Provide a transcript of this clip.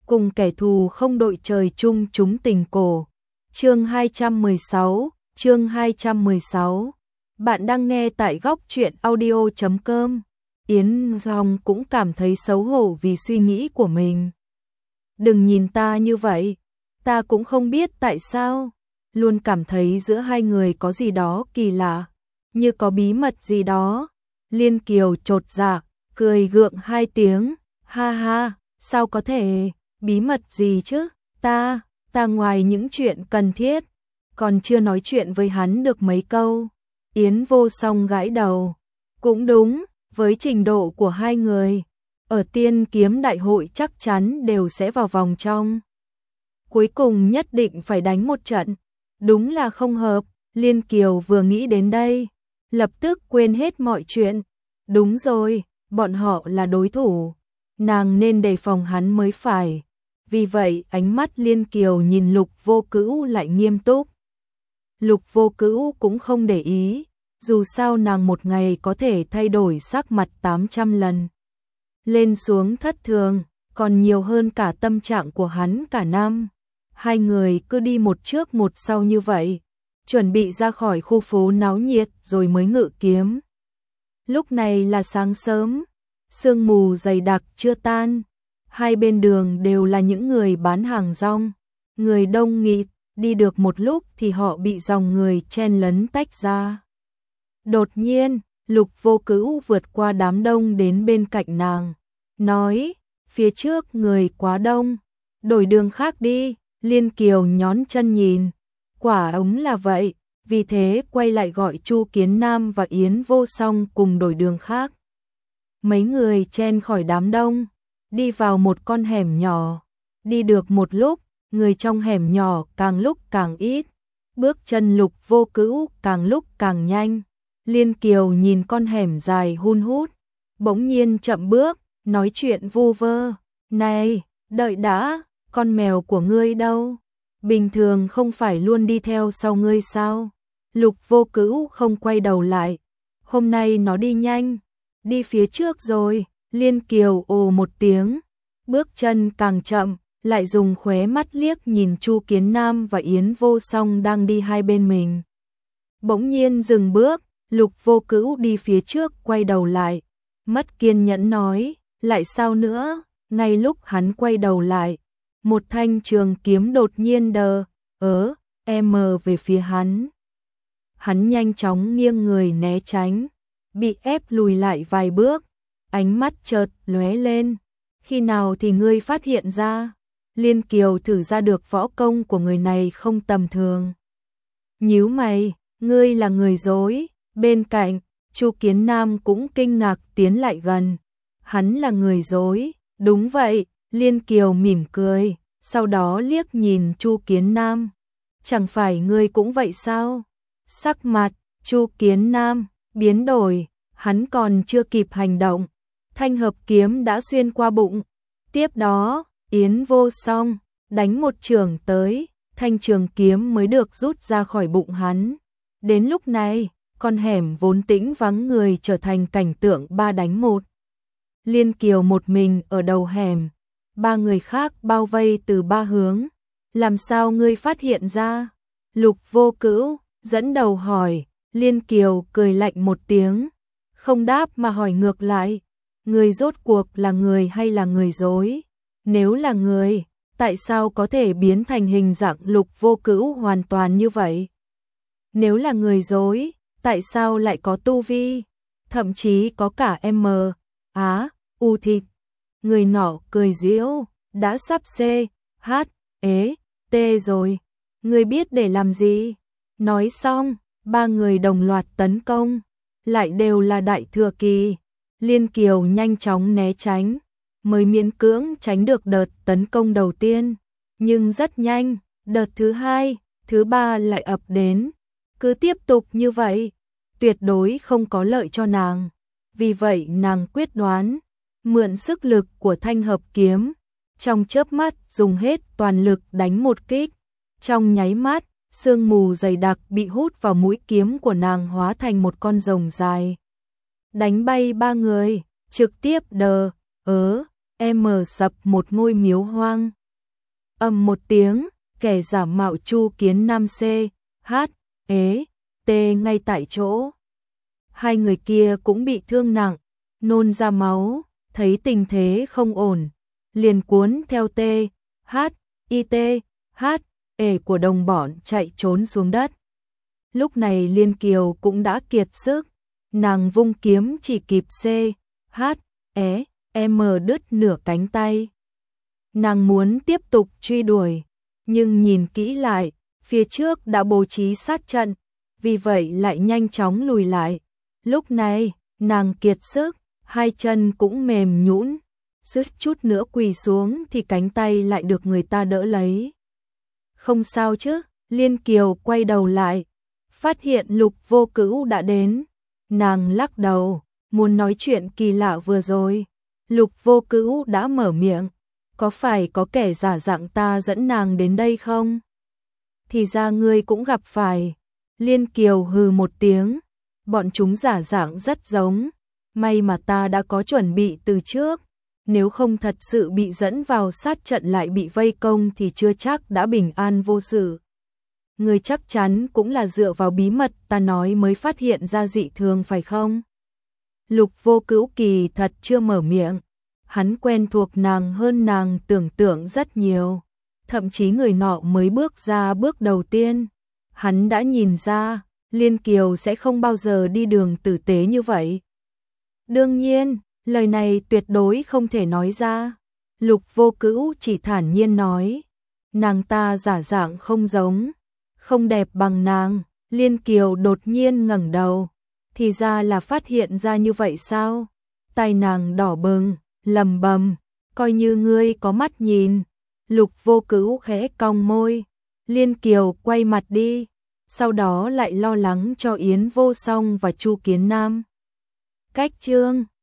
cùng kẻ thù không đội trời chung chúng tình cổ. Chương 216. Bạn đang nghe tại góc truyện audio.com. Yến Long cũng cảm thấy xấu hổ vì suy nghĩ của mình. Đừng nhìn ta như vậy, ta cũng không biết tại sao, luôn cảm thấy giữa hai người có gì đó kỳ lạ, như có bí mật gì đó. Liên Kiều chột dạ, cười gượng hai tiếng, ha ha, sao có thể, bí mật gì chứ, ta ngoài những chuyện cần thiết, còn chưa nói chuyện với hắn được mấy câu. Yến Vô Song gãi đầu, cũng đúng, với trình độ của hai người, ở Tiên Kiếm Đại hội chắc chắn đều sẽ vào vòng trong. Cuối cùng nhất định phải đánh một trận, đúng là không hợp. Liên Kiều vừa nghĩ đến đây, lập tức quên hết mọi chuyện. Đúng rồi, bọn họ là đối thủ, nàng nên đề phòng hắn mới phải. Vì vậy ánh mắt Liên Kiều nhìn Lục Vô Cữu lại nghiêm túc. Lục Vô Cữu cũng không để ý, dù sao nàng một ngày có thể thay đổi sắc mặt 800 lần. Lên xuống thất thường, còn nhiều hơn cả tâm trạng của hắn cả năm. Hai người cứ đi một trước một sau như vậy, chuẩn bị ra khỏi khu phố náo nhiệt rồi mới ngự kiếm. Lúc này là sáng sớm, sương mù dày đặc chưa tan, hai bên đường đều là những người bán hàng rong, người đông nghịt, đi được một lúc thì họ bị dòng người chen lấn tách ra. Đột nhiên, Lục Vô Cữu vượt qua đám đông đến bên cạnh nàng, nói, phía trước người quá đông, đổi đường khác đi. Liên Kiều nhón chân nhìn, quả ống là vậy, vì thế quay lại gọi Chu Kiến Nam và Yến Vô Song cùng đổi đường khác. Mấy người chen khỏi đám đông, đi vào một con hẻm nhỏ, đi được một lúc, người trong hẻm nhỏ càng lúc càng ít, bước chân Lục Vô Cữu càng lúc càng nhanh. Liên Kiều nhìn con hẻm dài hun hút, bỗng nhiên chậm bước, nói chuyện vu vơ, này, đợi đã. Con mèo của ngươi đâu? Bình thường không phải luôn đi theo sau ngươi sao? Lục Vô Cữu không quay đầu lại. Hôm nay nó đi nhanh, đi phía trước rồi. Liên Kiều ồ một tiếng, bước chân càng chậm, lại dùng khóe mắt liếc nhìn Chu Kiến Nam và Yến Vô Song đang đi hai bên mình. Bỗng nhiên dừng bước, Lục Vô Cữu đi phía trước quay đầu lại, mất kiên nhẫn nói, lại sao nữa? Ngay lúc hắn quay đầu lại, một thanh trường kiếm đột nhiên về phía hắn. Hắn nhanh chóng nghiêng người né tránh, bị ép lùi lại vài bước, ánh mắt chợt lóe lên. Khi nào thì ngươi phát hiện ra? Liên Kiều thử ra được võ công của người này không tầm thường. Nhíu mày, ngươi là người dối. Bên cạnh, Chu Kiến Nam cũng kinh ngạc tiến lại gần. Hắn là người dối, đúng vậy. Liên Kiều mỉm cười, sau đó liếc nhìn Chu Kiến Nam. Chẳng phải ngươi cũng vậy sao? Sắc mặt Chu Kiến Nam biến đổi, hắn còn chưa kịp hành động, thanh hợp kiếm đã xuyên qua bụng. Tiếp đó, Yến Vô Song đánh một chưởng tới, thanh trường kiếm mới được rút ra khỏi bụng hắn. Đến lúc này, con hẻm vốn tĩnh vắng người trở thành cảnh tượng 3 đánh 1. Liên Kiều một mình ở đầu hẻm, 3 người khác bao vây từ 3 hướng. Làm sao ngươi phát hiện ra? Lục Vô Cữu dẫn đầu hỏi. Liên Kiều cười lạnh một tiếng, không đáp mà hỏi ngược lại, ngươi rốt cuộc là người hay là người dối? Nếu là người, tại sao có thể biến thành hình dạng Lục Vô Cữu hoàn toàn như vậy? Nếu là người dối, tại sao lại có tu vi, thậm chí có cả U thịt? Người nọ cười giễu, đã sắp T rồi, ngươi biết để làm gì? Nói xong, 3 người đồng loạt tấn công, lại đều là đại thừa kỳ. Liên Kiều nhanh chóng né tránh, mới miễn cưỡng tránh được đợt tấn công đầu tiên. Nhưng rất nhanh, đợt thứ 2, thứ 3 lại ập đến. Cứ tiếp tục như vậy, tuyệt đối không có lợi cho nàng. Vì vậy nàng quyết đoán, mượn sức lực của thanh hợp kiếm, trong chớp mắt dùng hết toàn lực đánh một kích. Trong nháy mắt, sương mù dày đặc bị hút vào mũi kiếm của nàng hóa thành một con rồng dài. Đánh bay 3 người, trực tiếp sập một ngôi miếu hoang. Ầm một tiếng, kẻ giả mạo Chu Kiến Nam T ngay tại chỗ. Hai người kia cũng bị thương nặng, nôn ra máu, thấy tình thế không ổn, liền cuốn theo của đồng bọn chạy trốn xuống đất. Lúc này Liên Kiều cũng đã kiệt sức, nàng vung kiếm chỉ kịp đứt nửa cánh tay. Nàng muốn tiếp tục truy đuổi, nhưng nhìn kỹ lại, phía trước đã bố trí sát trận, vì vậy lại nhanh chóng lùi lại. Lúc này, nàng kiệt sức, hai chân cũng mềm nhũn, suýt chút nữa quỳ xuống thì cánh tay lại được người ta đỡ lấy. Không sao chứ? Liên Kiều quay đầu lại, phát hiện Lục Vô Cữu đã đến. Nàng lắc đầu, muốn nói chuyện kỳ lạ vừa rồi. Lục Vô Cữu đã mở miệng, có phải có kẻ giả dạng ta dẫn nàng đến đây không? Thì ra ngươi cũng gặp phải. Liên Kiều hừ một tiếng, bọn chúng giả dạng rất giống, may mà ta đã có chuẩn bị từ trước, nếu không thật sự bị dẫn vào sát trận lại bị vây công thì chưa chắc đã bình an vô sự. Ngươi chắc chắn cũng là dựa vào bí mật ta nói mới phát hiện ra dị thường phải không? Lục Vô Cữu kỳ thật chưa mở miệng, hắn quen thuộc nàng hơn nàng tưởng tượng rất nhiều, thậm chí người nọ mới bước ra bước đầu tiên, hắn đã nhìn ra Liên Kiều sẽ không bao giờ đi đường tử tế như vậy. Đương nhiên, lời này tuyệt đối không thể nói ra. Lục Vô Cữu chỉ thản nhiên nói, nàng ta giả dạng không giống, không đẹp bằng nàng. Liên Kiều đột nhiên ngẩng đầu, thì ra là phát hiện ra như vậy sao? Tai nàng đỏ bừng, lầm bầm, coi như ngươi có mắt nhìn. Lục Vô Cữu khẽ cong môi, Liên Kiều quay mặt đi, sau đó lại lo lắng cho Yến Vô Song và Chu Kiến Nam. Cách chương